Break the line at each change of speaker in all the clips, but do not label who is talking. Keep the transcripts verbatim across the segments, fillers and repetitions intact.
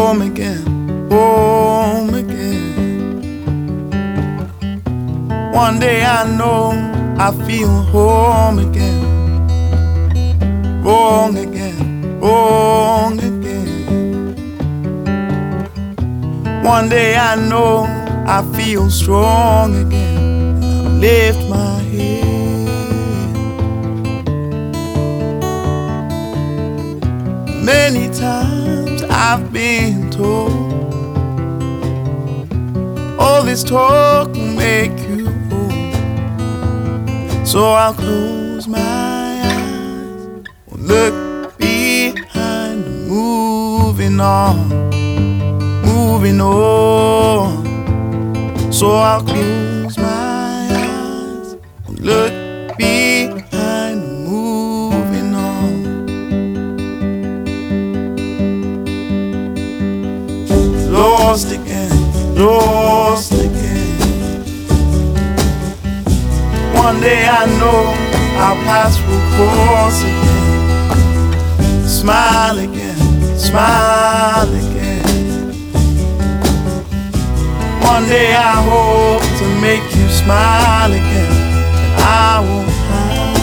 home again, home again. One day I know I feel home again, wrong again, wrong again. One day I know I feel strong again, and I lift my head. Many times I've been told all this talk will make you old, so I'll close my eyes, won't look behind, moving on, moving on. So I'll close my eyes, won't look behind, moving on. Lost again, lost again. One day I know our paths will cross again. Smile again, smile again. One day I hope to make you smile again, and I won't hide.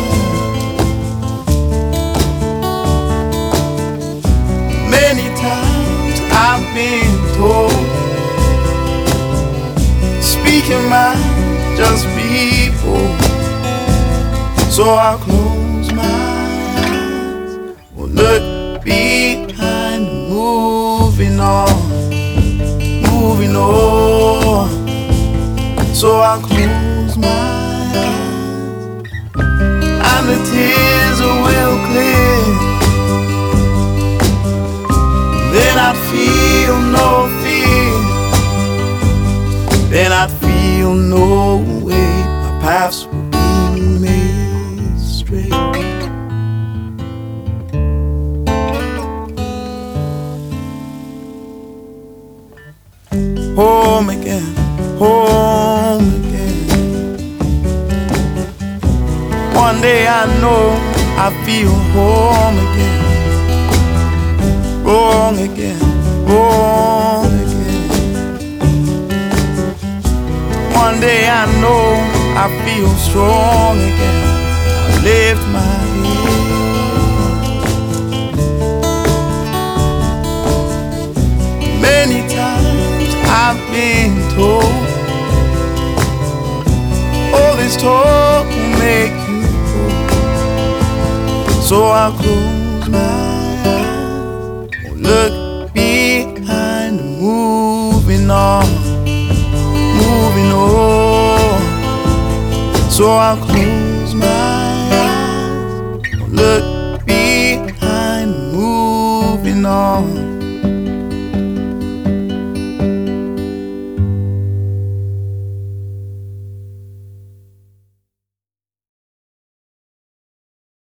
Many times I've been told, speaking mind, just people. So I'll close my eyes, will look behind, moving on, moving on. So I'll close my eyes, and the tears will clear. Then I'd feel no fear, then I'd feel no way. My paths will be made straight. Home again, home again. One day I know I feel home again, wrong again, wrong again. One day I know I feel strong again, I lift my head. Many times I've been told all this talk will make you old, so I'll close my eyes, won't look behind, moving on, moving on. So I'll close